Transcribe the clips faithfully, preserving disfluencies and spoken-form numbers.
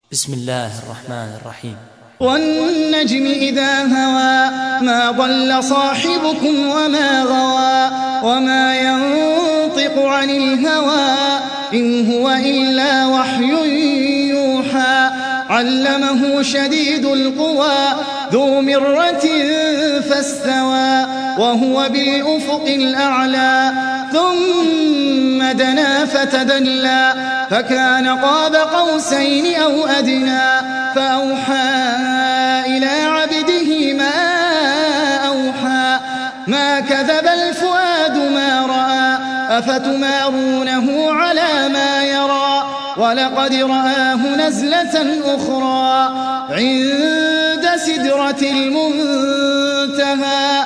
بسم الله الرحمن الرحيم. والنجم إذا هوى ما ضل صاحبكم وما غوى وما ينطق عن الهوى إن هو إلا وحي يوحى علمه شديد القوى ذو مرة فاستوى وهو بالأفق الأعلى ثم دنا فتدلى فكان قاب قوسين أو أدنى فأوحى إلى عبده ما أوحى ما كذب الفؤاد ما رأى أفتمارونه على ما يرى ولقد رآه نزلة أخرى عند سدرة المنتهى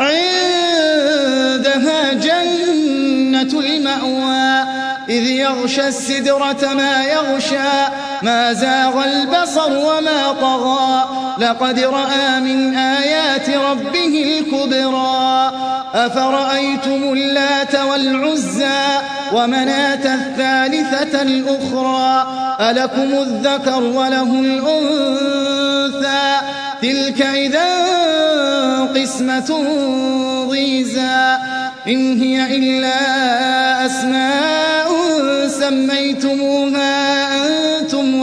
عندها جنة المأوى إذ يغشى السدرة ما يغشى ما زاغ البصر وما طغى لقد رأى من آيات ربه الكبرى أفرأيتم اللات والعزى ومناة الثالثة الأخرى ألكم الذكر وله الأنثى تلك إذا قسمة ضيزى إن هي إلا أسماء سميتموها أنتم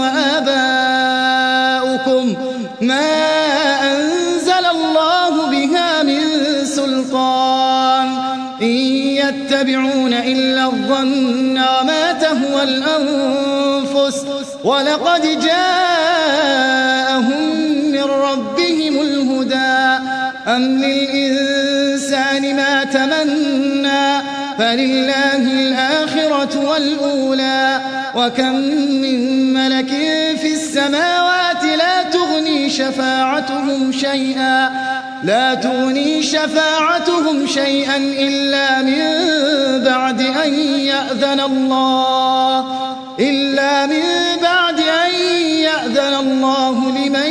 وآباؤكم ما أنزل الله بها من سلطان إن يتبعون إلا الظن وما تهوى الأنفس ولقد جاءهم من ربهم الهدى أم للإنسان ما تمنى فلله الآخرة والأولى وكم من ملك في السماوات لا تغني شفاعتهم شيئا لا تغني شفاعتهم شيئا إلا من بعد أن يأذن الله إلا من بعد أن يأذن الله لمن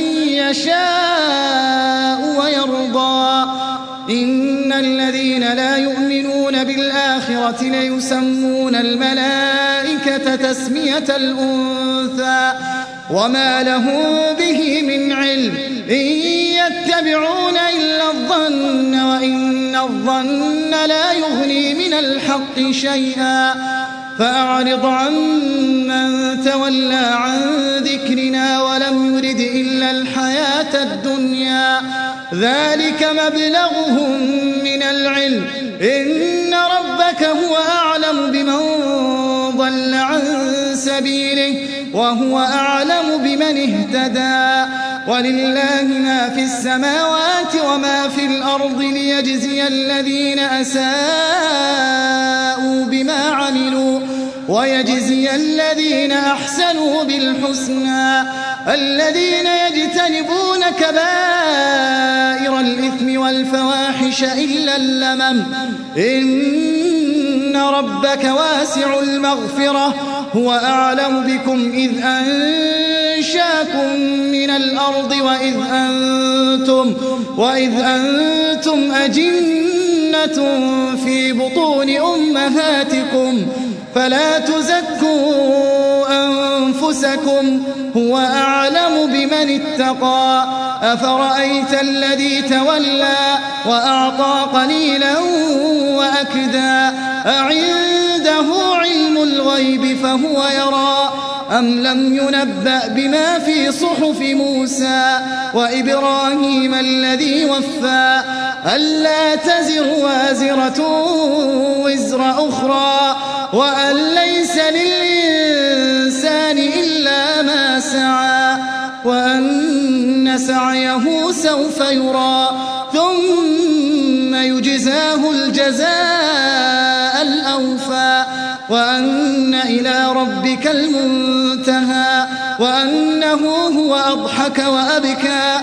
يشاء ويرضى إن الذين لا يؤمنون بالآخرة ليسمون الملائكة تسمية الأنثى وما لهم به من علم إن يتبعون إلا الظن وإن الظن لا يغني من الحق شيئا فأعرض عن من تولى عن ذكرنا ولم يرد إلا الحياة الدنيا ذلك مبلغهم من العلم إن ربك هو أعلم بمن ضل عن سبيله وهو أعلم بمن اهتدى ولله ما في السماوات وما في الأرض ليجزي الذين أساءوا بما عملوا ويجزي الذين أحسنوا بالحسنى الذين يجتنبون كبائر الإثم والفواحش إلا اللمم إن ربك واسع المغفرة هو أعلم بكم إذ أنشاكم من الأرض وإذ أنتم, وإذ أنتم أجنة في بطون أمهاتكم فلا تزكوا أنفسكم هو أعلم بمن اتقى أفرأيت الذي تولى وأعطى قليلا وأكدى أعنده علم الغيب فهو يرى أم لم ينبأ بما في صحف موسى وإبراهيم الذي وفى ألا تزر وازرة وزر أخرى وأن ليس للإنسان إلا ما سعى وأن سعيه سوف يرى ثم يجزاه الجزاء الأوفى وأن إلى ربك المنتهى وأنه هو أضحك وأبكى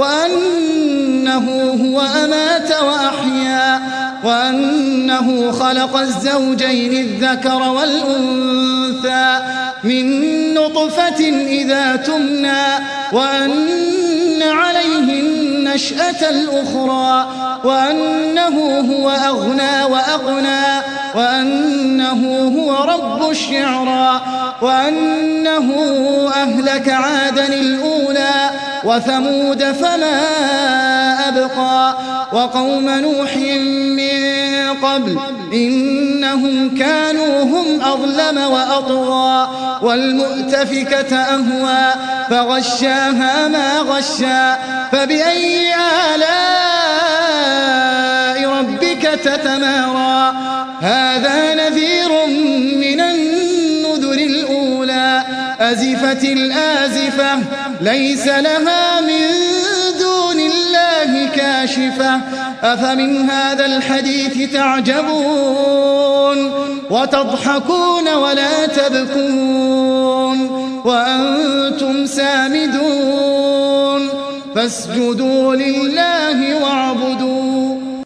وأنه هو أمات وأحيا وأنه خلق الزوجين الذكر والأنثى من نطفة إذا تمنى وأن عليه النشأة الأخرى وأنه هو أغنى وأغنى وأنه هو رب الشعرى وأنه أهلك عادا الأولى وثمود فما أبقى وقوم نوح من قبل إنهم كانوا هم أظلم وأطغى والمؤتفكة أهوى فغشاها ما غشا فبأي آلاء ربك تتمارى هذا نذير من النذر الأولى أزفت الآزفة ليس لها من دون الله كاشفة أفمن هذا الحديث تعجبون وتضحكون ولا تبكون وأنتم سامدون فاسجدوا لله واعبدوا